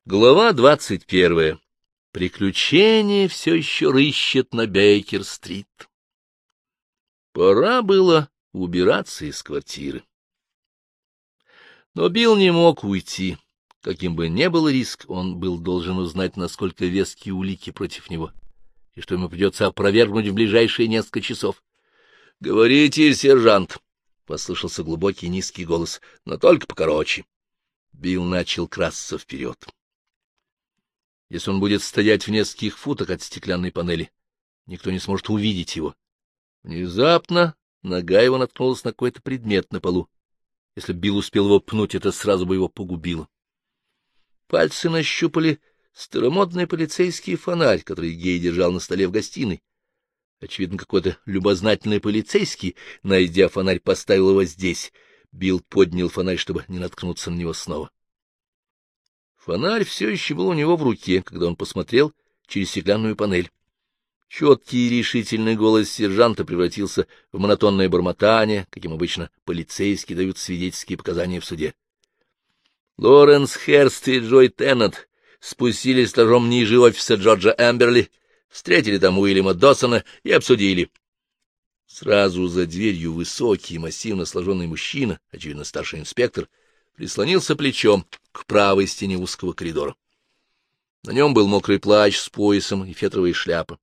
Глава 21. Приключения все еще рыщет на Бейкер-стрит. Пора было убираться из квартиры. Но Билл не мог уйти. Каким бы ни был риск, он был должен узнать, насколько веские улики против него, и что ему придется опровергнуть в ближайшие несколько часов. — Говорите, сержант! — послышался глубокий низкий голос, — но только покороче. Билл начал красться вперед. Если он будет стоять в нескольких футах от стеклянной панели, никто не сможет увидеть его. Внезапно нога его наткнулась на какой-то предмет на полу. Если бы Билл успел его пнуть, это сразу бы его погубило. Пальцы нащупали старомодный полицейский фонарь, который Гей держал на столе в гостиной. Очевидно, какой-то любознательный полицейский, найдя фонарь, поставил его здесь. Билл поднял фонарь, чтобы не наткнуться на него снова. Фонарь все еще был у него в руке, когда он посмотрел через стеклянную панель. Четкий и решительный голос сержанта превратился в монотонное бормотание, каким обычно полицейские дают свидетельские показания в суде. Лоренс Херст и Джой Теннант спустились этажом ниже офиса Джорджа Эмберли, встретили там Уильяма Доссона и обсудили. Сразу за дверью высокий, массивно сложенный мужчина, очевидно старший инспектор, прислонился плечом к правой стене узкого коридора. На нем был мокрый плащ с поясом и фетровая шляпа.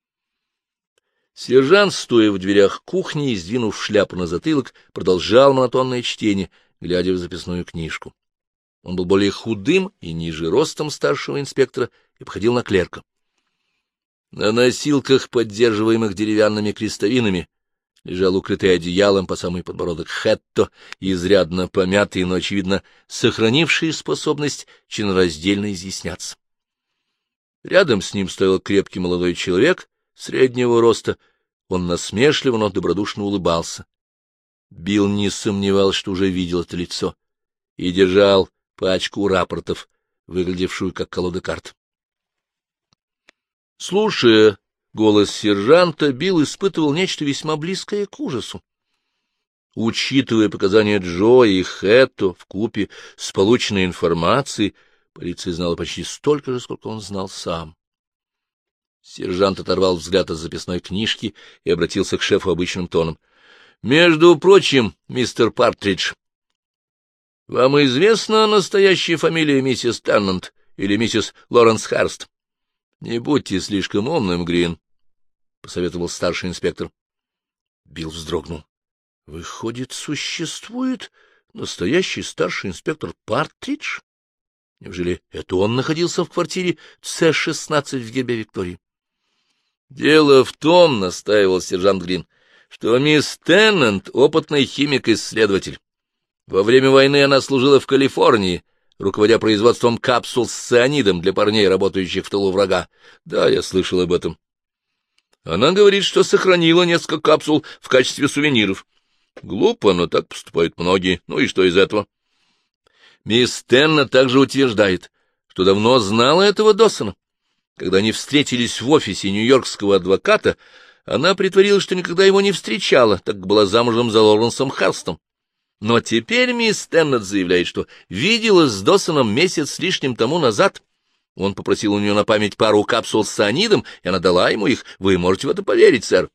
Сержант, стоя в дверях кухни и сдвинув шляпу на затылок, продолжал монотонное чтение, глядя в записную книжку. Он был более худым и ниже ростом старшего инспектора и походил на клерка. На носилках, поддерживаемых деревянными крестовинами, лежал укрытый одеялом по самый подбородок Хэтто, изрядно помятый, но, очевидно, сохранивший способность членораздельно изъясняться. Рядом с ним стоял крепкий молодой человек среднего роста. Он насмешливо, но добродушно улыбался. Билл не сомневался, что уже видел это лицо, и держал пачку рапортов, выглядевшую как колода карт. Слушая голос сержанта, Билл испытывал нечто весьма близкое к ужасу. Учитывая показания Джо и Хэтто вкупе с полученной информацией, полиция знала почти столько же, сколько он знал сам. Сержант оторвал взгляд от записной книжки и обратился к шефу обычным тоном. — Между прочим, мистер Партридж, вам известна настоящая фамилия миссис Теннант или миссис Лоренс Херст? — Не будьте слишком умным, Грин, — посоветовал старший инспектор. Билл вздрогнул. — Выходит, существует настоящий старший инспектор Партридж? Неужели это он находился в квартире С-16 в гербе Виктории? — Дело в том, — настаивал сержант Грин, — что мисс Теннант — опытный химик-исследователь. Во время войны она служила в Калифорнии, руководя производством капсул с цианидом для парней, работающих в тылу врага. Да, я слышал об этом. Она говорит, что сохранила несколько капсул в качестве сувениров. Глупо, но так поступают многие. Ну и что из этого? Мисс Тенна также утверждает, что давно знала этого Доссона. Когда они встретились в офисе нью-йоркского адвоката, она притворилась, что никогда его не встречала, так как была замужем за Лоренсом Херстом. Но теперь мисс Теннант заявляет, что виделась с Доссоном месяц с лишним тому назад. Он попросил у нее на память пару капсул с цианидом, и она дала ему их. Вы можете в это поверить, сэр?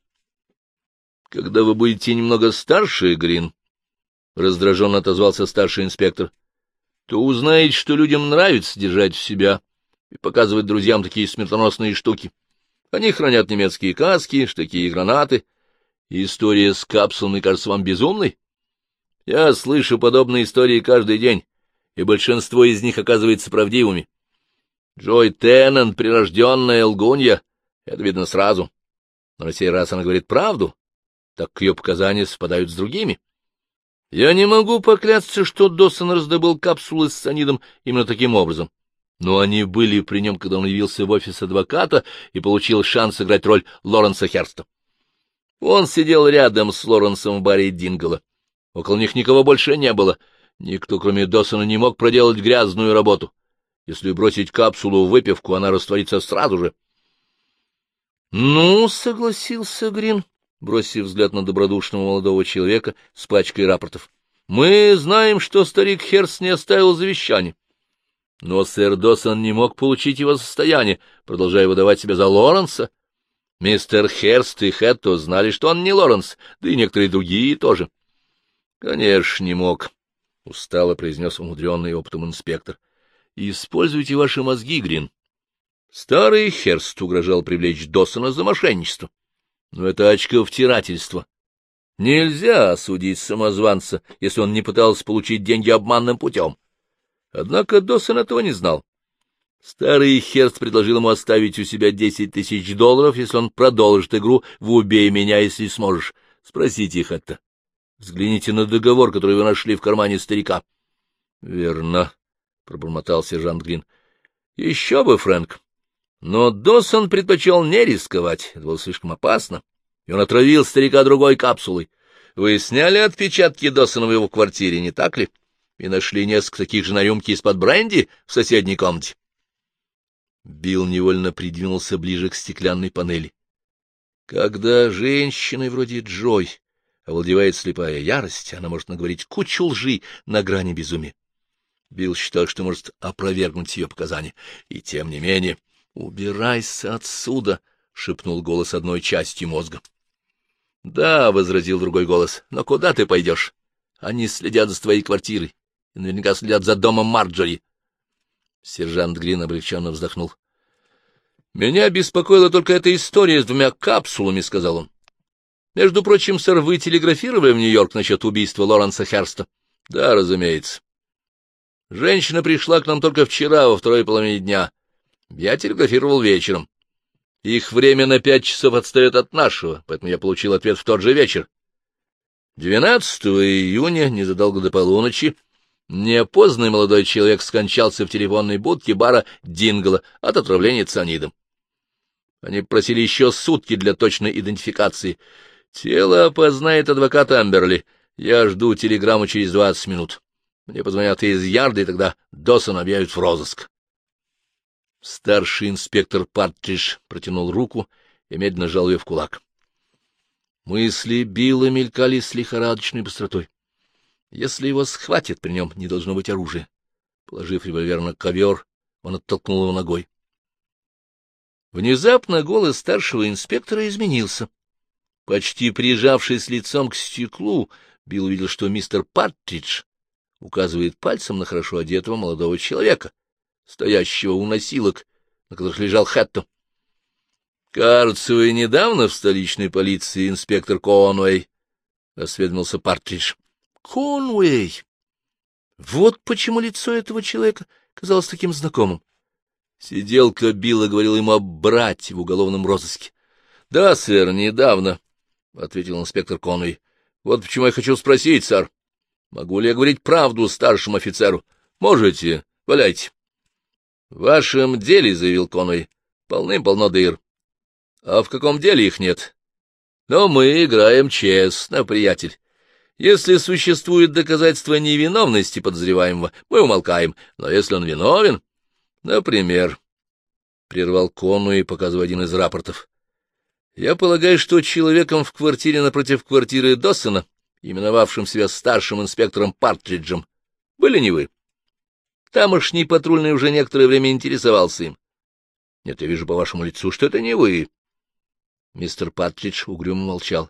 — Когда вы будете немного старше, Грин, — раздраженно отозвался старший инспектор, — то узнаете, что людям нравится держать в себя и показывать друзьям такие смертоносные штуки. Они хранят немецкие каски, штыки и гранаты. История с капсулами кажется вам безумной? Я слышу подобные истории каждый день, и большинство из них оказывается правдивыми. Джой Теннант — прирожденная лгунья, это видно сразу. Но на сей раз она говорит правду, так как ее показания совпадают с другими. Я не могу поклясться, что Доссон раздобыл капсулы с цианидом именно таким образом. Но они были при нем, когда он явился в офис адвоката и получил шанс сыграть роль Лоренса Херста. Он сидел рядом с Лоренсом в баре Дингола. Около них никого больше не было. Никто, кроме Доссона, не мог проделать грязную работу. Если бросить капсулу в выпивку, она растворится сразу же. — Ну, — согласился Грин, бросив взгляд на добродушного молодого человека с пачкой рапортов. — Мы знаем, что старик Херст не оставил завещания. Но сэр Досон не мог получить его состояние, продолжая выдавать себя за Лоренса. Мистер Херст и Хэтто знали, что он не Лоренс, да и некоторые другие тоже. — Конечно, не мог, — устало произнес умудренный опытом инспектор. — Используйте ваши мозги, Грин. Старый Херст угрожал привлечь Досона за мошенничество. Но это очковтирательство. Нельзя осудить самозванца, если он не пытался получить деньги обманным путем. Однако Досон этого не знал. Старый Херст предложил ему оставить у себя $10 000, если он продолжит игру в «Убей меня, если сможешь». Спросите их это. Взгляните на договор, который вы нашли в кармане старика. — Верно, — пробормотал сержант Грин. — Еще бы, Фрэнк. Но Досон предпочел не рисковать, это было слишком опасно, и он отравил старика другой капсулой. Вы сняли отпечатки Досона в его квартире, не так ли? И нашли несколько таких же на рюмке из-под бренди в соседней комнате. Билл невольно придвинулся ближе к стеклянной панели. Когда женщиной вроде Джой овладевает слепая ярость, она может наговорить кучу лжи на грани безумия. Билл считал, что может опровергнуть ее показания, и тем не менее... — Убирайся отсюда! — шепнул голос одной части мозга. — Да, — возразил другой голос, — но куда ты пойдешь? Они следят за твоей квартирой и наверняка следят за домом Марджори. Сержант Грин облегченно вздохнул. — Меня беспокоила только эта история с 2 капсулами, — сказал он. — Между прочим, сэр, вы телеграфировали в Нью-Йорк насчет убийства Лоренса Херста? — Да, разумеется. Женщина пришла к нам только вчера, во второй половине дня. Я телеграфировал вечером. Их время на 5 часов отстает от нашего, поэтому я получил ответ в тот же вечер. 12 июня, незадолго до полуночи, неопознанный молодой человек скончался в телефонной будке бара Дингла от отравления цианидом. Они просили еще сутки для точной идентификации. Тело опознает адвокат Амберли. Я жду телеграмму через 20 минут. Мне позвонят из Ярда, и тогда Досон объявят в розыск. Старший инспектор Партридж протянул руку и медленно сжал ее в кулак. Мысли Билла мелькали с лихорадочной быстротой. Если его схватят, при нем не должно быть оружия. Положив револьвер на ковер, он оттолкнул его ногой. Внезапно голос старшего инспектора изменился. Почти прижавшись лицом к стеклу, Билл увидел, что мистер Партридж указывает пальцем на хорошо одетого молодого человека, стоящего у носилок, на которых лежал Хэтто. — Кажется, вы недавно в столичной полиции, инспектор Конуэй, — осведомился Партридж. — Конуэй! Вот почему лицо этого человека казалось таким знакомым. Сиделка Билла говорила ему о брате в уголовном розыске. — Да, сэр, недавно, — ответил инспектор Конуэй. — Вот почему я хочу спросить, сэр. Могу ли я говорить правду старшему офицеру? — Можете, валяйте. — В вашем деле, — заявил Конуэй, — полным-полно дыр. — А в каком деле их нет? — Но мы играем честно, приятель. Если существует доказательство невиновности подозреваемого, мы умолкаем. Но если он виновен... Например, — прервал Конуэй, показывая один из рапортов, — я полагаю, что человеком в квартире напротив квартиры Доссона, именовавшим себя старшим инспектором Партриджем, были не вы. Тамошний патрульный уже некоторое время интересовался им. Нет, я вижу по вашему лицу, что это не вы. Мистер Партридж угрюмо молчал.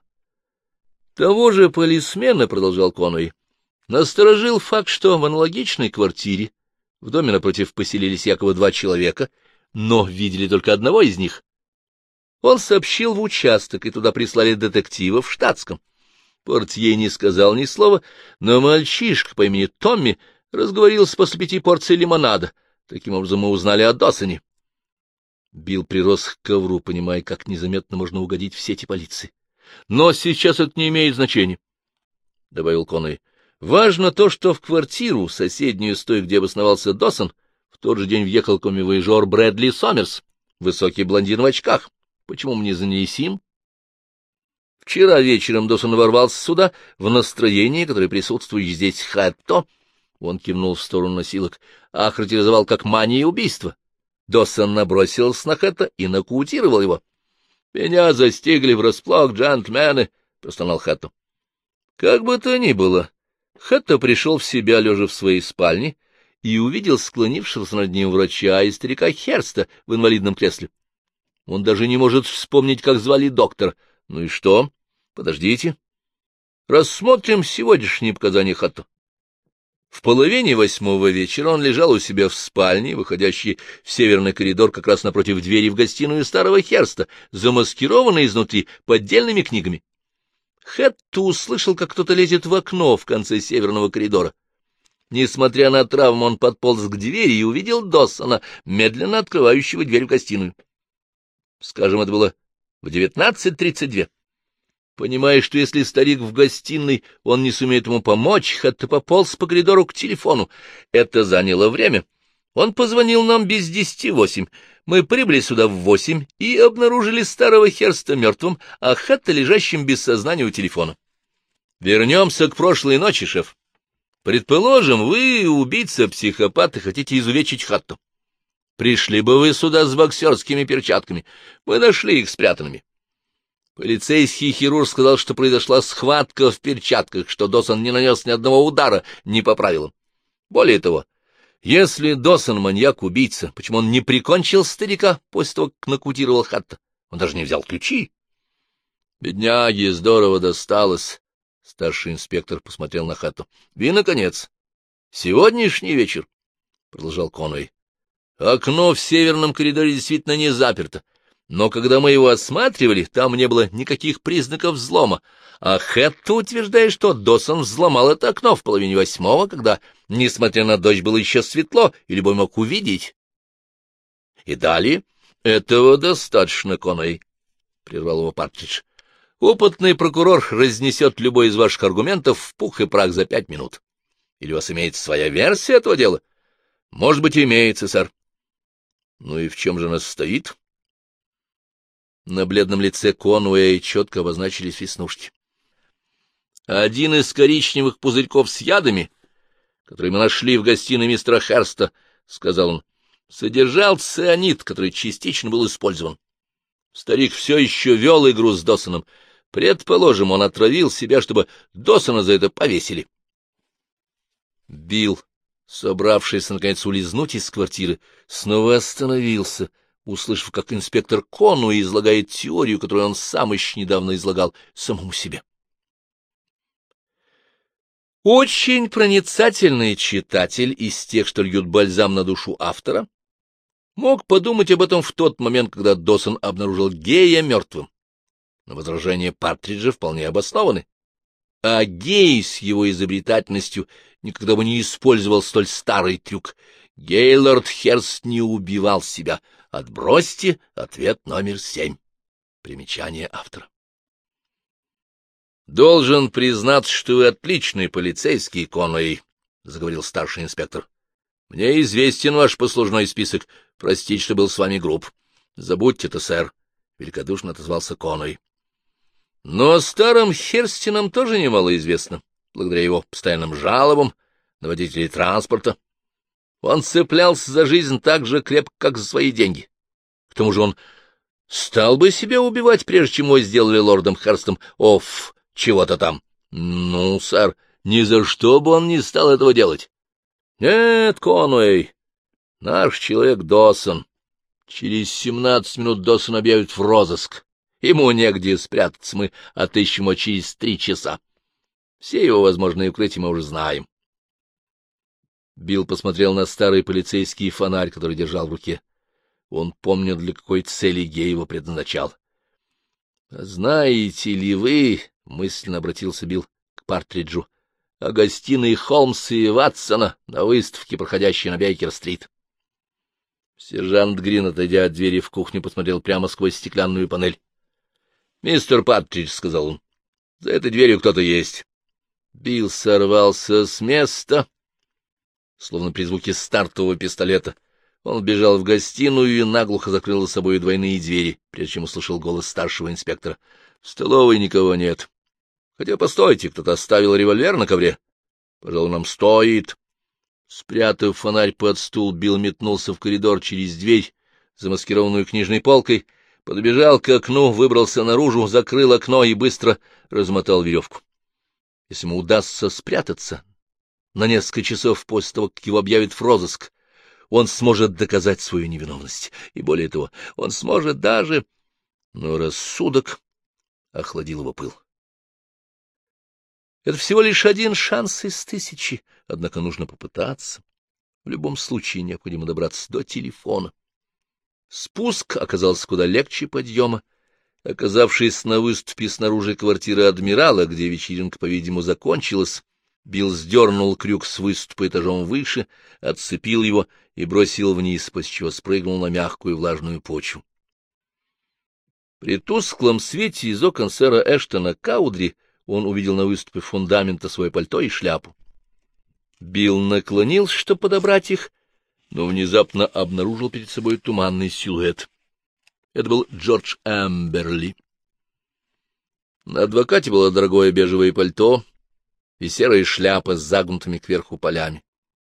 Того же полисмена, — продолжал Конуэй, — насторожил факт, что в аналогичной квартире в доме напротив поселились якобы 2 человека, но видели только одного из них. Он сообщил в участок, и туда прислали детектива в штатском. Портье не сказал ни слова, но мальчишка по имени Томми разговорился после 5 порций лимонада. Таким образом мы узнали о Доссоне. Билл прирос к ковру, понимая, как незаметно можно угодить в сети полиции. — Но сейчас это не имеет значения, — добавил Конуэй. — Важно то, что в квартиру, соседнюю с той, где обосновался Доссон, в тот же день въехал коммивояжер Брэдли Сомерс, высокий блондин в очках. Почему мы не занялись им? Вчера вечером Доссон ворвался сюда в настроении, которое присутствует здесь Хэтто, он кивнул в сторону носилок, охарактеризовал как мания убийства. Доссон набросился на Хэтто и нокаутировал его. — Меня застигли врасплох, джентльмены, — простонал Хэтто. Как бы то ни было, Хэтто пришел в себя, лежа в своей спальне, и увидел склонившегося над ним врача и старика Херста в инвалидном кресле. Он даже не может вспомнить, как звали доктора. Ну и что? Подождите. Рассмотрим сегодняшние показания Хатто. В 7:30 вечера он лежал у себя в спальне, выходящей в северный коридор как раз напротив двери в гостиную старого Херста, замаскированной изнутри поддельными книгами. Хэтто услышал, как кто-то лезет в окно в конце северного коридора. Несмотря на травму, он подполз к двери и увидел Доссона, медленно открывающего дверь в гостиную. Скажем, это было в 19:32. Понимая, что если старик в гостиной, он не сумеет ему помочь, Хэтто пополз по коридору к телефону. Это заняло время. Он позвонил нам без 10:08. Мы прибыли сюда в 8 и обнаружили старого Херста мертвым, а Хэтто лежащим без сознания у телефона. Вернемся к прошлой ночи, шеф. Предположим, вы, убийца-психопат, и хотите изувечить Хатту. Пришли бы вы сюда с боксерскими перчатками. Мы нашли их спрятанными. Полицейский хирург сказал, что произошла схватка в перчатках, что Доссон не нанес ни одного удара не по правилам. Более того, если Доссон маньяк-убийца, почему он не прикончил старика после того, как нокаутировал Хатта? Он даже не взял ключи. Бедняге здорово досталось. Старший инспектор посмотрел на Хатту. — И, наконец, сегодняшний вечер, — продолжал Конуэй, — окно в северном коридоре действительно не заперто. Но когда мы его осматривали, там не было никаких признаков взлома, а Хэтто утверждает, что Доссон взломал это окно в 7:30, когда, несмотря на дождь, было еще светло, и любой мог увидеть. — И далее? — Этого достаточно, Конуэй, — прервал его Партридж. — Опытный прокурор разнесет любой из ваших аргументов в пух и прах за 5 минут. Или у вас имеется своя версия этого дела? — Может быть, имеется, сэр. — Ну и в чем же она состоит? На бледном лице Конуэя четко обозначились веснушки. Один из коричневых пузырьков с ядами, который мы нашли в гостиной мистера Херста, — сказал он, — содержал цианид, который частично был использован. Старик все еще вел игру с Доссоном. Предположим, он отравил себя, чтобы Доссона за это повесили. Билл, собравшийся, наконец, улизнуть из квартиры, снова остановился, услышав, как инспектор Конуэй излагает теорию, которую он сам еще недавно излагал самому себе. Очень проницательный читатель из тех, что льют бальзам на душу автора, мог подумать об этом в тот момент, когда Доссон обнаружил Гея мертвым. Но возражения Партриджа вполне обоснованы. А Гей с его изобретательностью никогда бы не использовал столь старый трюк. Гейлорд Херст не убивал себя. Отбросьте ответ номер 7. Примечание автора. «Должен признаться, что вы отличный полицейский, Конуэй», — заговорил старший инспектор. «Мне известен ваш послужной список. Простите, что был с вами груб. Забудьте это, сэр», — великодушно отозвался Конуэй. «Но о старом Херсте нам тоже немало известно, благодаря его постоянным жалобам на водителей транспорта. Он цеплялся за жизнь так же крепко, как за свои деньги. К тому же он стал бы себя убивать, прежде чем его сделали лордом Херстом. Чего-то там. Ну, сэр, ни за что бы он не стал этого делать. Нет, Конуэй, наш человек Доссон. Через 17 минут Доссон объявит в розыск. Ему негде спрятаться, мы отыщем его через 3 часа. Все его возможные укрытия мы уже знаем. Билл посмотрел на старый полицейский фонарь, который держал в руке. Он помнил, для какой цели Гей его предназначал. — Знаете ли вы, — мысленно обратился Билл к Партриджу, — о гостиной Холмса и Ватсона на выставке, проходящей на Бейкер-стрит? Сержант Грин, отойдя от двери в кухню, посмотрел прямо сквозь стеклянную панель. — Мистер Партридж, — сказал он, — за этой дверью кто-то есть. Билл сорвался с места, словно при звуке стартового пистолета. Он бежал в гостиную и наглухо закрыл за собой двойные двери, прежде чем услышал голос старшего инспектора. — В столовой никого нет. Хотя, постойте, кто-то оставил револьвер на ковре. Пожалуй, нам стоит. Спрятав фонарь под стул, Билл метнулся в коридор через дверь, замаскированную книжной полкой, подбежал к окну, выбрался наружу, закрыл окно и быстро размотал веревку. Если ему удастся спрятаться, на несколько часов после того, как его объявят в розыск. Он сможет доказать свою невиновность, и более того, он сможет даже... Но рассудок охладил его пыл. Это всего лишь один шанс из 1000, однако нужно попытаться. В любом случае необходимо добраться до телефона. Спуск оказался куда легче подъема. Оказавшись на выступе снаружи квартиры адмирала, где вечеринка, по-видимому, закончилась, Билл сдернул крюк с выступа этажом выше, отцепил его и бросил вниз, после чего спрыгнул на мягкую влажную почву. При тусклом свете из окон сэра Эштона Каудри он увидел на выступе фундамента свое пальто и шляпу. Билл наклонился, чтобы подобрать их, но внезапно обнаружил перед собой туманный силуэт. Это был Джордж Эмберли. На адвокате было дорогое бежевое пальто и серая шляпа с загнутыми кверху полями.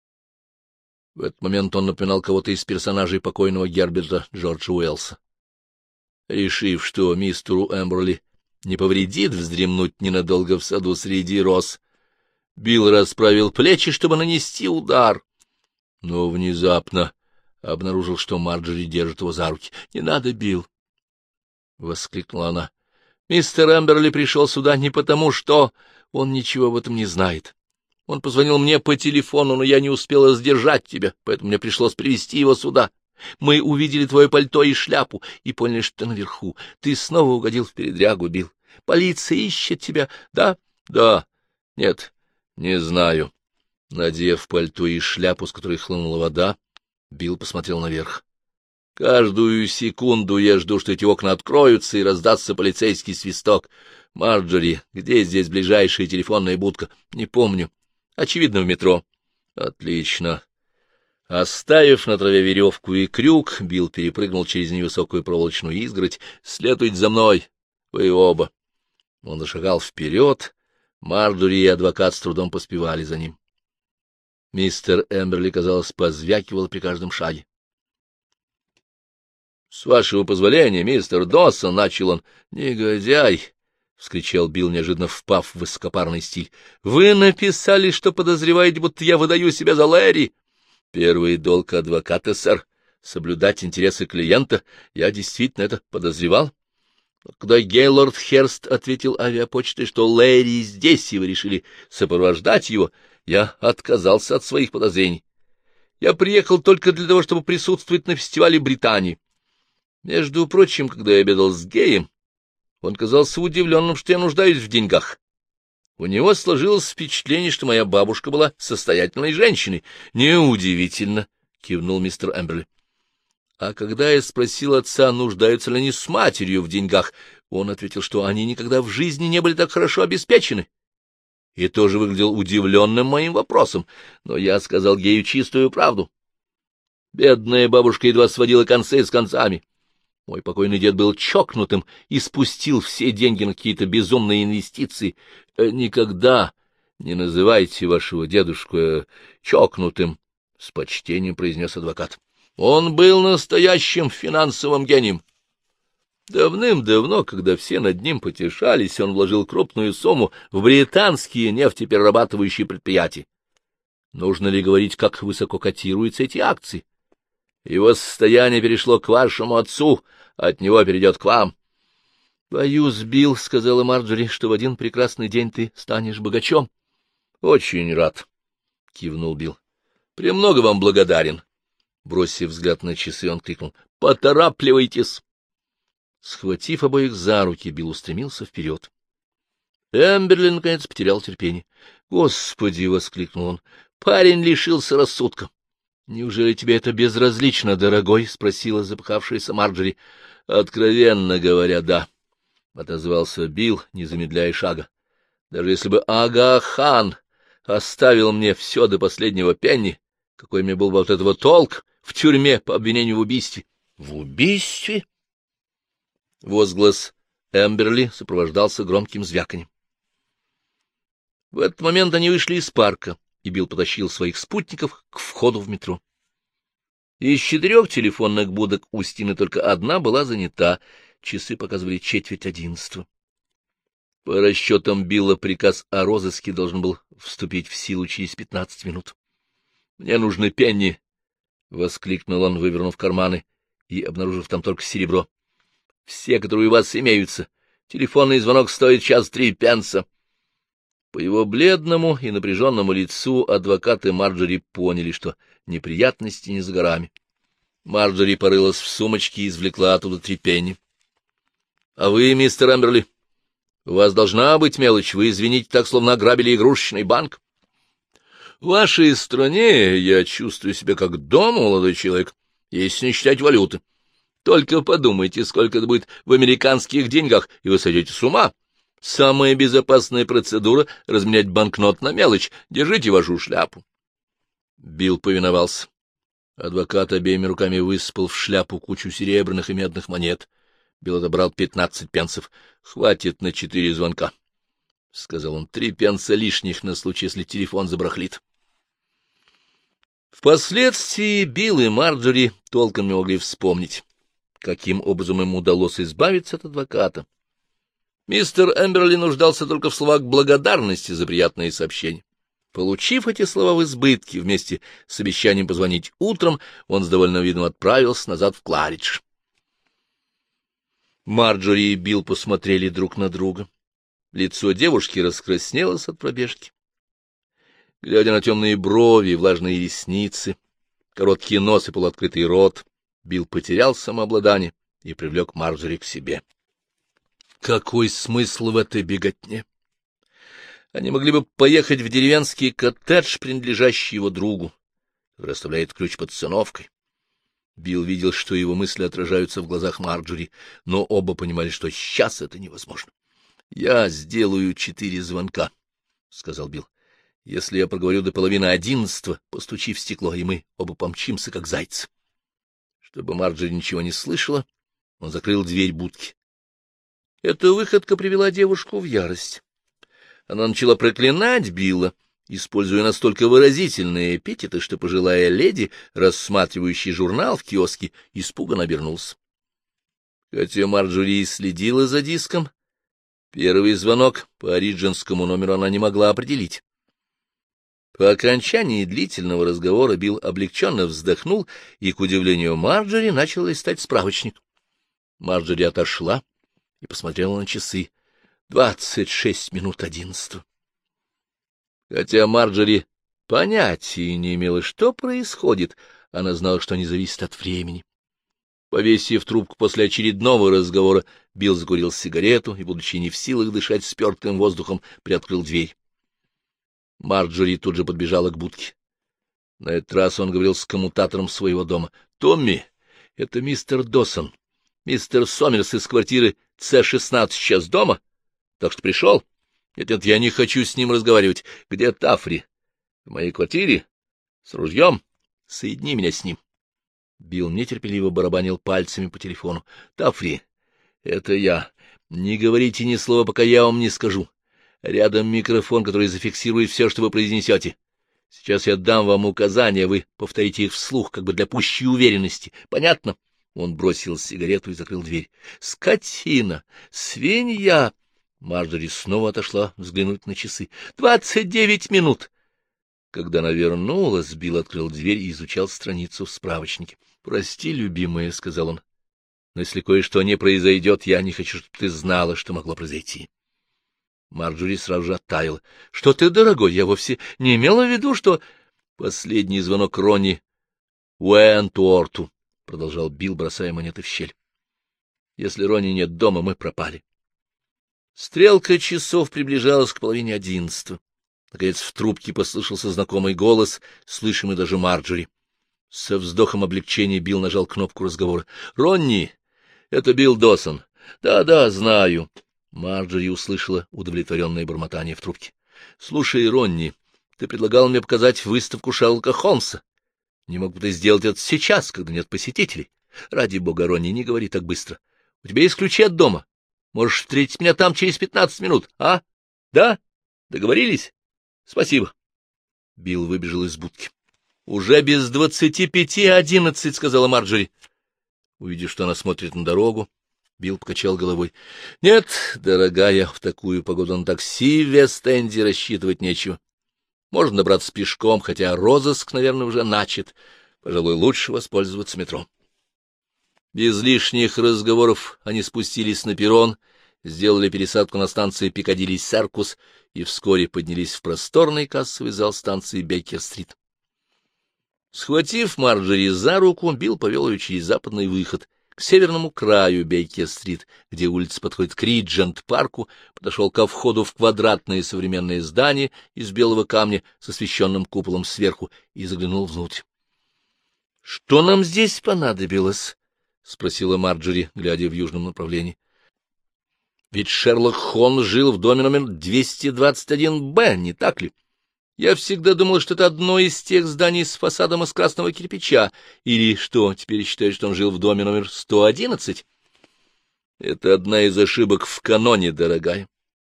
В этот момент он напоминал кого-то из персонажей покойного Герберта Джорджа Уэллса. Решив, что мистеру Эмберли не повредит вздремнуть ненадолго в саду среди роз, Билл расправил плечи, чтобы нанести удар, но внезапно обнаружил, что Марджори держит его за руки. — Не надо, Билл! — воскликнула она. — Мистер Эмберли пришел сюда не потому, что он ничего об этом не знает. Он позвонил мне по телефону, но я не успела сдержать тебя, поэтому мне пришлось привезти его сюда. Мы увидели твое пальто и шляпу и поняли, что ты наверху. Ты снова угодил в передрягу, Билл. Полиция ищет тебя, да? — Да. Нет, не знаю. Надев пальто и шляпу, с которой хлынула вода, Билл посмотрел наверх. Каждую секунду я жду, что эти окна откроются и раздастся полицейский свисток. Марджори, где здесь ближайшая телефонная будка? Не помню. Очевидно, в метро. Отлично. Оставив на траве веревку и крюк, Билл перепрыгнул через невысокую проволочную изгородь. Следуйте за мной, вы оба. Он зашагал вперед. Марджори и адвокат с трудом поспевали за ним. Мистер Эмберли, казалось, позвякивал при каждом шаге. — С вашего позволения, мистер Доссон, — начал он. — Негодяй! — вскричал Билл, неожиданно впав в высокопарный стиль. — Вы написали, что подозреваете, будто я выдаю себя за Лэри. — Первый долг адвоката, сэр, соблюдать интересы клиента. Я действительно это подозревал. Когда Гейлорд Херст ответил авиапочтой, что Лэри здесь, и вы решили сопровождать его, я отказался от своих подозрений. Я приехал только для того, чтобы присутствовать на фестивале Британии. Между прочим, когда я обедал с Геем, он казался удивленным, что я нуждаюсь в деньгах. У него сложилось впечатление, что моя бабушка была состоятельной женщиной. — Неудивительно, — кивнул мистер Эмберли. А когда я спросил отца, нуждаются ли они с матерью в деньгах, он ответил, что они никогда в жизни не были так хорошо обеспечены. И тоже выглядел удивленным моим вопросом, но я сказал Гею чистую правду. Бедная бабушка едва сводила концы с концами. Мой покойный дед был чокнутым и спустил все деньги на какие-то безумные инвестиции. Никогда не называйте вашего дедушку чокнутым, — с почтением произнес адвокат. Он был настоящим финансовым гением. Давным-давно, когда все над ним потешались, он вложил крупную сумму в британские нефтеперерабатывающие предприятия. Нужно ли говорить, как высоко котируются эти акции? Его состояние перешло к вашему отцу, от него перейдет к вам. — Боюсь, Билл, — сказала Марджори, — что в один прекрасный день ты станешь богачом. — Очень рад, — кивнул Билл. — Премного вам благодарен. Бросив взгляд на часы, он крикнул: — Поторапливайтесь! Схватив обоих за руки, Билл устремился вперед. Эмберли, наконец, потерял терпение. — Господи! — воскликнул он. — Парень лишился рассудка. — Неужели тебе это безразлично, дорогой? — спросила запыхавшаяся Марджори. — Откровенно говоря, да, — отозвался Билл, не замедляя шага. — Даже если бы Ага-хан оставил мне все до последнего пенни, какой мне был бы от этого толк в тюрьме по обвинению в убийстве? — В убийстве? Возглас Эмберли сопровождался громким звяканьем. В этот момент они вышли из парка, и Билл потащил своих спутников к входу в метро. Из 4 телефонных будок у стены только одна была занята, часы показывали 9:45. По расчетам Билла, приказ о розыске должен был вступить в силу через 15 минут. — Мне нужны пенни! — воскликнул он, вывернув карманы и обнаружив там только серебро. — Все, которые у вас имеются. Телефонный звонок стоит сейчас 3 пенса. По его бледному и напряженному лицу адвокаты Марджори поняли, что неприятности не за горами. Марджори порылась в сумочке и извлекла оттуда 3 пенни. — А вы, мистер Эмберли, у вас должна быть мелочь, вы извините, так словно ограбили игрушечный банк. — В вашей стране я чувствую себя как дома, молодой человек, если не считать валюты. Только подумайте, сколько это будет в американских деньгах, и вы сойдете с ума. Самая безопасная процедура — разменять банкнот на мелочь. Держите вашу шляпу. Билл повиновался. Адвокат обеими руками высыпал в шляпу кучу серебряных и медных монет. Билл отобрал 15 пенсов. — Хватит на 4 звонка, — сказал он. — 3 пенса лишних на случай, если телефон забрахлит. Впоследствии Билл и Марджори толком не могли вспомнить, каким образом ему удалось избавиться от адвоката. Мистер Эмберли нуждался только в словах благодарности за приятные сообщения. Получив эти слова в избытке вместе с обещанием позвонить утром, он с довольным видом отправился назад в Кларидж. Марджори и Билл посмотрели друг на друга. Лицо девушки раскраснелось от пробежки. Глядя на темные брови, влажные ресницы, короткий нос и полуоткрытый рот, Билл потерял самообладание и привлек Марджори к себе. Какой смысл в этой беготне? Они могли бы поехать в деревенский коттедж, принадлежащий его другу, который оставляет ключ под циновкой. Билл видел, что его мысли отражаются в глазах Марджори, но оба понимали, что сейчас это невозможно. — Я сделаю 4 звонка, — сказал Билл. — Если я проговорю до половины 11, постучи в стекло, и мы оба помчимся, как зайцы. Чтобы Марджори ничего не слышала, он закрыл дверь будки. Эта выходка привела девушку в ярость. Она начала проклинать Билла, используя настолько выразительные эпитеты, что пожилая леди, рассматривающая журнал в киоске, испуганно обернулась. Хотя Марджори следила за диском, первый звонок по ориджинскому номеру она не могла определить. По окончании длительного разговора Билл облегченно вздохнул и, к удивлению Марджори, начал листать справочник. Марджори отошла и посмотрела на часы. 26 минут 11. Хотя Марджори понятия не имела, что происходит, она знала, что не зависит от времени. Повесив трубку после очередного разговора, Билл закурил сигарету и, будучи не в силах дышать спертым воздухом, приоткрыл дверь. Марджори тут же подбежала к будке. На этот раз он говорил с коммутатором своего дома. — Томми, это мистер Досон. Мистер Сомерс из квартиры С-16 сейчас дома? Так что пришел? Нет, я не хочу с ним разговаривать. Где Тафри? В моей квартире? С ружьем? Соедини меня с ним. Билл нетерпеливо барабанил пальцами по телефону. — Тафри, это я. Не говорите ни слова, пока я вам не скажу. Рядом микрофон, который зафиксирует все, что вы произнесете. Сейчас я дам вам указания, вы повторите их вслух, как бы для пущей уверенности. Понятно? Он бросил сигарету и закрыл дверь. — Скотина! Свинья! Марджори снова отошла взглянуть на часы. 29 минут! Когда она вернулась, Билл открыл дверь и изучал страницу в справочнике. — Прости, любимая, — сказал он, — но если кое-что не произойдет, я не хочу, чтобы ты знала, что могло произойти. Марджори сразу же оттаяла. — Что ты, дорогой, я вовсе не имела в виду, что... Последний звонок Ронни Уэнтуорту, — продолжал Билл, бросая монеты в щель. — Если Ронни нет дома, мы пропали. Стрелка часов приближалась к половине 11. Наконец в трубке послышался знакомый голос, слышимый даже Марджори. Со вздохом облегчения Билл нажал кнопку разговора. — Ронни, это Билл Досон. Да, знаю. Марджори услышала удовлетворенное бормотание в трубке. — Слушай, Ронни, ты предлагал мне показать выставку Шерлока Холмса. Не мог бы ты сделать это сейчас, когда нет посетителей? Ради бога, Ронни, не говори так быстро. У тебя есть ключи от дома. Можешь встретить меня там через 15 минут, а? Да? Договорились? Спасибо. Билл выбежал из будки. — Уже без 25:11, — сказала Марджори. Увидев, что она смотрит на дорогу, Билл покачал головой. — Нет, дорогая, в такую погоду на такси в Вест-Энде рассчитывать нечего. Можно добраться пешком, хотя розыск, наверное, уже начат. Пожалуй, лучше воспользоваться метро. Без лишних разговоров они спустились на перрон, сделали пересадку на станции Пикадилли-Серкус и вскоре поднялись в просторный кассовый зал станции Бейкер-стрит. Схватив Марджори за руку, Билл повел ее через западный выход, к северному краю Бейкер-стрит, где улица подходит к Риджент-парку, подошел ко входу в квадратное современное здание из белого камня с освещенным куполом сверху и заглянул внутрь. — Что нам здесь понадобилось? — спросила Марджори, глядя в южном направлении. — Ведь Шерлок Холмс жил в доме номер 221-Б, не так ли? Я всегда думал, что это одно из тех зданий с фасадом из красного кирпича. Или что, теперь считаешь, что он жил в доме номер 111? Это одна из ошибок в каноне, дорогая.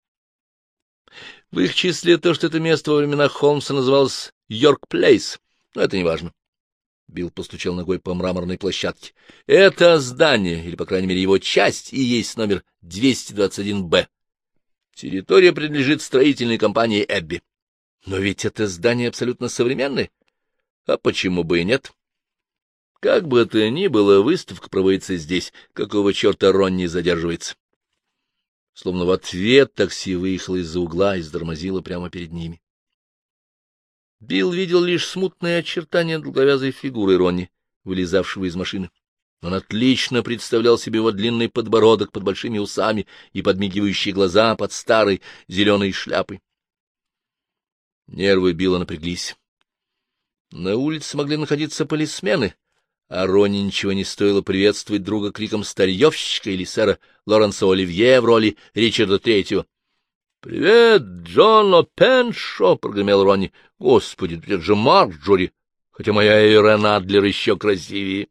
В их числе то, что это место во времена Холмса называлось Йорк-Плейс, но это не важно. Билл постучал ногой по мраморной площадке. Это здание, или, по крайней мере, его часть, и есть номер 221-Б. Территория принадлежит строительной компании «Эбби». Но ведь это здание абсолютно современное. А почему бы и нет? Как бы это ни было, выставка проводится здесь. Какого черта Ронни задерживается? Словно в ответ такси выехало из-за угла и затормозило прямо перед ними. Билл видел лишь смутные очертания долговязой фигуры Ронни, вылезавшего из машины. Он отлично представлял себе его длинный подбородок под большими усами и подмигивающие глаза под старой зеленой шляпой. Нервы Билла напряглись. На улице могли находиться полисмены, а Ронни ничего не стоило приветствовать друга криком старьевщика или сэра Лоренса Оливье в роли Ричарда Третьего. — Привет, Джон О'Пеншо! — прогремел Ронни. — Господи, это же Марджори, хотя моя Эйрен Адлер еще красивее.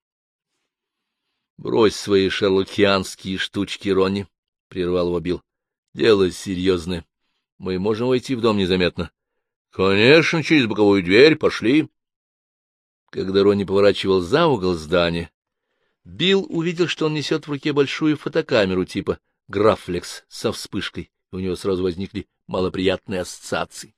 — Брось свои шерлокианские штучки, Ронни, — прервал его Билл. — Дело серьезное. Мы можем войти в дом незаметно. — Конечно, через боковую дверь. Пошли. Когда Ронни поворачивал за угол здания, Билл увидел, что он несет в руке большую фотокамеру типа графлекс со вспышкой, и у него сразу возникли малоприятные ассоциации.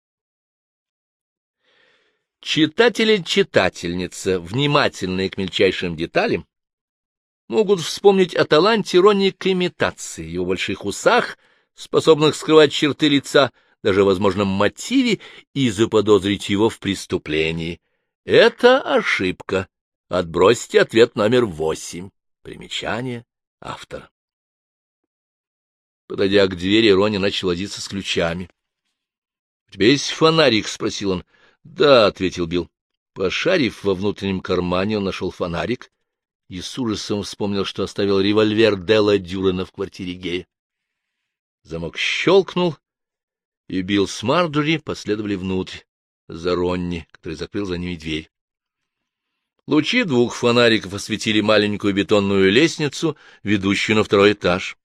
Читатель-читательница, внимательные к мельчайшим деталям, могут вспомнить о таланте Ронни к имитации, его больших усах, способных скрывать черты лица, даже о возможном мотиве, и заподозрить его в преступлении. Это ошибка. Отбросьте ответ номер 8. Примечание автора. Подойдя к двери, Ронни начал возиться с ключами. — У тебя есть фонарик? — спросил он. — Да, — ответил Билл. Пошарив во внутреннем кармане, он нашел фонарик и с ужасом вспомнил, что оставил револьвер Делла Дюрена в квартире Гея. Замок щелкнул, и Билл с Марджори последовали внутрь, за Ронни, который закрыл за ними дверь. Лучи двух фонариков осветили маленькую бетонную лестницу, ведущую на второй этаж.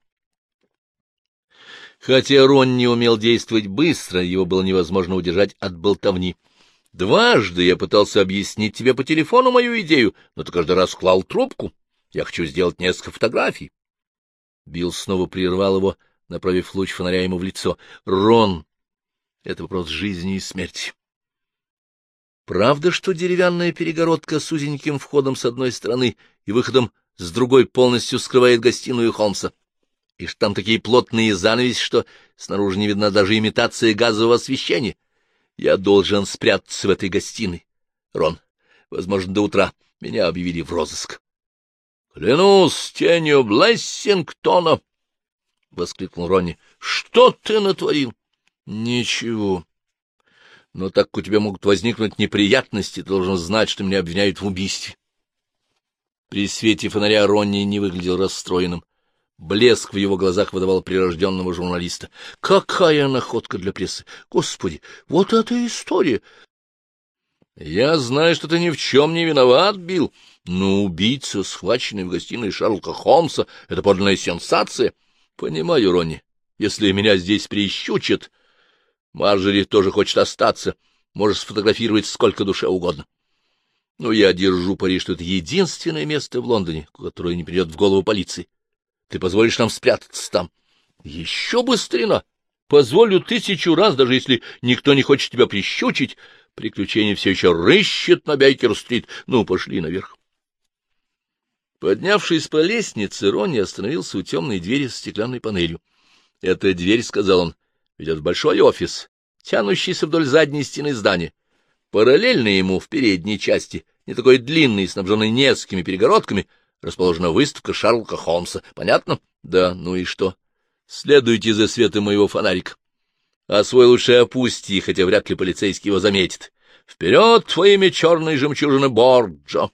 Хотя Ронни умел действовать быстро, его было невозможно удержать от болтовни. Дважды я пытался объяснить тебе по телефону мою идею, но ты каждый раз клал трубку. Я хочу сделать несколько фотографий. Билл снова прервал его, направив луч фонаря ему в лицо. — Рон, это вопрос жизни и смерти. Правда, что деревянная перегородка с узеньким входом с одной стороны и выходом с другой полностью скрывает гостиную Холмса? И что там такие плотные занавеси, что снаружи не видна даже имитация газового освещения? Я должен спрятаться в этой гостиной. Рон, возможно, до утра меня объявили в розыск. — Клянусь тенью Блессингтона! — воскликнул Ронни. — Что ты натворил? — Ничего. Но так как у тебя могут возникнуть неприятности, ты должен знать, что меня обвиняют в убийстве. При свете фонаря Ронни не выглядел расстроенным. Блеск в его глазах выдавал прирожденного журналиста. — Какая находка для прессы! Господи, вот эта история! — Я знаю, что ты ни в чем не виноват, Билл, но убийца, схваченный в гостиной Шерлока Холмса, — это подлинная сенсация. Понимаю, Ронни, если меня здесь прищучат... Марджори тоже хочет остаться, можешь сфотографировать сколько душе угодно. Но я держу пари, что это единственное место в Лондоне, которое не придет в голову полиции. Ты позволишь нам спрятаться там? — Еще бы, старина! Позволю 1000 раз, даже если никто не хочет тебя прищучить. Приключения все еще рыщет на Бейкер-стрит. Ну, пошли наверх. Поднявшись по лестнице, Ронни остановился у темной двери с стеклянной панелью. — Эта дверь, — сказал он, — ведет в большой офис, тянущийся вдоль задней стены здания. Параллельно ему в передней части, не такой длинной, снабженной несколькими перегородками, расположена выставка Шерлока Холмса. Понятно? Да, ну и что? Следуйте за светом моего фонарика. А свой лучше опусти, хотя вряд ли полицейский его заметит. Вперед во имя черной жемчужины Борджо!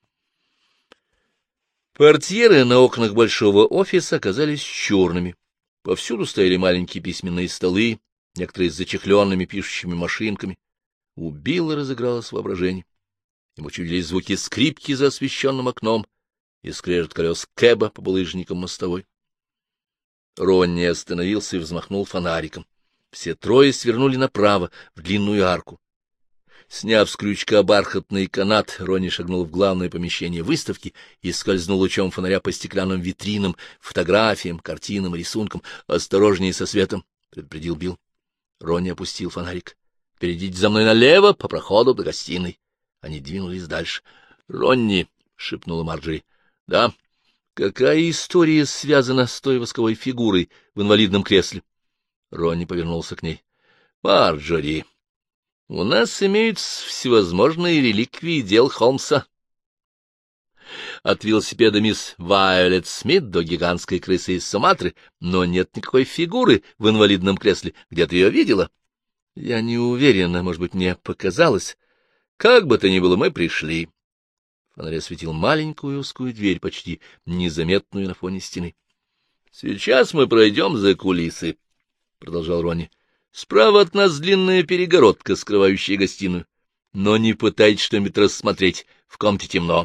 Портьеры на окнах большого офиса оказались черными. Повсюду стояли маленькие письменные столы, некоторые с зачехленными пишущими машинками. У Билла разыгралось воображение. Ему чудились звуки скрипки за освещенным окном и скрежет колес кэба по булыжникам мостовой. Ронни остановился и взмахнул фонариком. Все трое свернули направо, в длинную арку. Сняв с крючка бархатный канат, Ронни шагнул в главное помещение выставки и скользнул лучом фонаря по стеклянным витринам, фотографиям, картинам, рисункам. — Осторожнее со светом, — предупредил Билл. Ронни опустил фонарик. — Перейдите за мной налево, по проходу до гостиной. Они двинулись дальше. — Ронни, — шепнула Марджори. — Да. — Какая история связана с той восковой фигурой в инвалидном кресле? Ронни повернулся к ней. — Марджори, у нас имеются всевозможные реликвии дел Холмса. От велосипеда мисс Вайолет Смит до гигантской крысы из Суматры, но нет никакой фигуры в инвалидном кресле. Где ты ее видела? — Я не уверена, может быть, мне показалось. Как бы то ни было, мы пришли. Фонарь осветил маленькую узкую дверь, почти незаметную на фоне стены. — Сейчас мы пройдем за кулисы, — продолжал Ронни. — Справа от нас длинная перегородка, скрывающая гостиную. Но не пытайтесь что-нибудь рассмотреть, в комнате темно.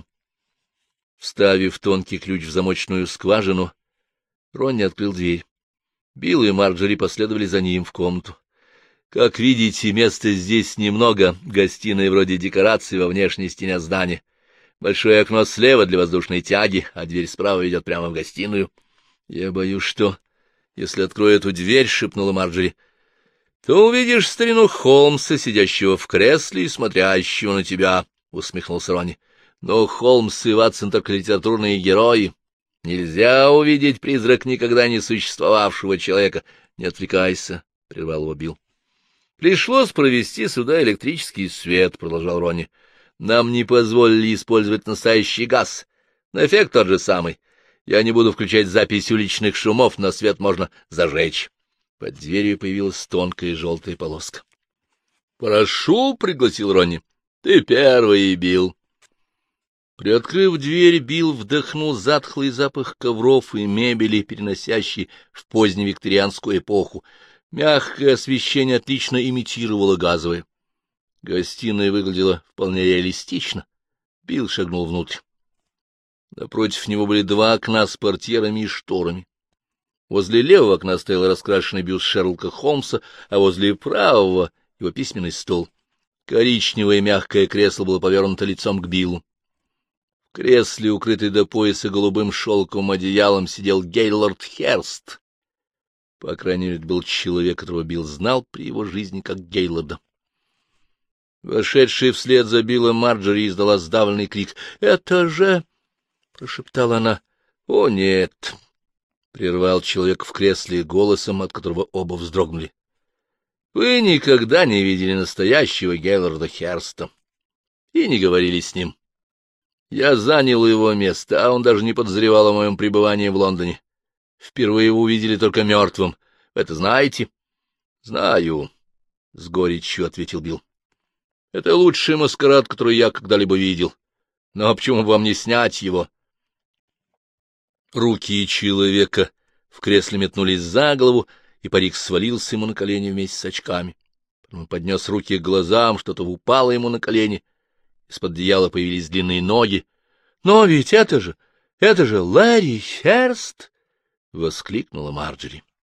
Вставив тонкий ключ в замочную скважину, Ронни открыл дверь. Билл и Марджори последовали за ним в комнату. Как видите, места здесь немного, гостиная вроде декорации во внешней стене здания. Большое окно слева для воздушной тяги, а дверь справа ведет прямо в гостиную. — Я боюсь, что, если открою эту дверь, — шепнула Марджори, — то увидишь старину Холмса, сидящего в кресле и смотрящего на тебя, — усмехнулся Ронни. — Но Холмс и Ватсон только литературные герои. Нельзя увидеть призрак никогда не существовавшего человека. — Не отвлекайся, — прервал его Билл. — Пришлось провести сюда электрический свет, — продолжал Ронни. — Нам не позволили использовать настоящий газ, но эффект тот же самый. Я не буду включать запись уличных шумов, но свет можно зажечь. Под дверью появилась тонкая желтая полоска. — Прошу, — пригласил Ронни. — Ты первый, Билл. Приоткрыв дверь, Билл вдохнул затхлый запах ковров и мебели, переносящий в поздневикторианскую эпоху. Мягкое освещение отлично имитировало газовое. Гостиная выглядела вполне реалистично. Билл шагнул внутрь. Напротив него были два окна с портьерами и шторами. Возле левого окна стоял раскрашенный бюст Шерлока Холмса, а возле правого — его письменный стол. Коричневое мягкое кресло было повернуто лицом к Биллу. В кресле, укрытый до пояса голубым шелковым одеялом, сидел Гейлорд Херст. По крайней мере, это был человек, которого Билл знал при его жизни как Гейлорда. Вошедшая вслед за Биллом Марджори издала сдавленный крик. — Это же... — прошептала она. — О, нет! — прервал человек в кресле голосом, от которого оба вздрогнули. — Вы никогда не видели настоящего Гейлорда Херста и не говорили с ним. Я занял его место, а он даже не подозревал о моем пребывании в Лондоне. Впервые его увидели только мертвым. Вы это знаете? — Знаю, — с горечью ответил Билл. — Это лучший маскарад, который я когда-либо видел. Но почему бы вам не снять его? Руки человека в кресле метнулись за голову, и парик свалился ему на колени вместе с очками. Он поднес руки к глазам, что-то упало ему на колени. Из-под одеяла появились длинные ноги. — Но ведь это же Ларри Херст! — воскликнула Марджори.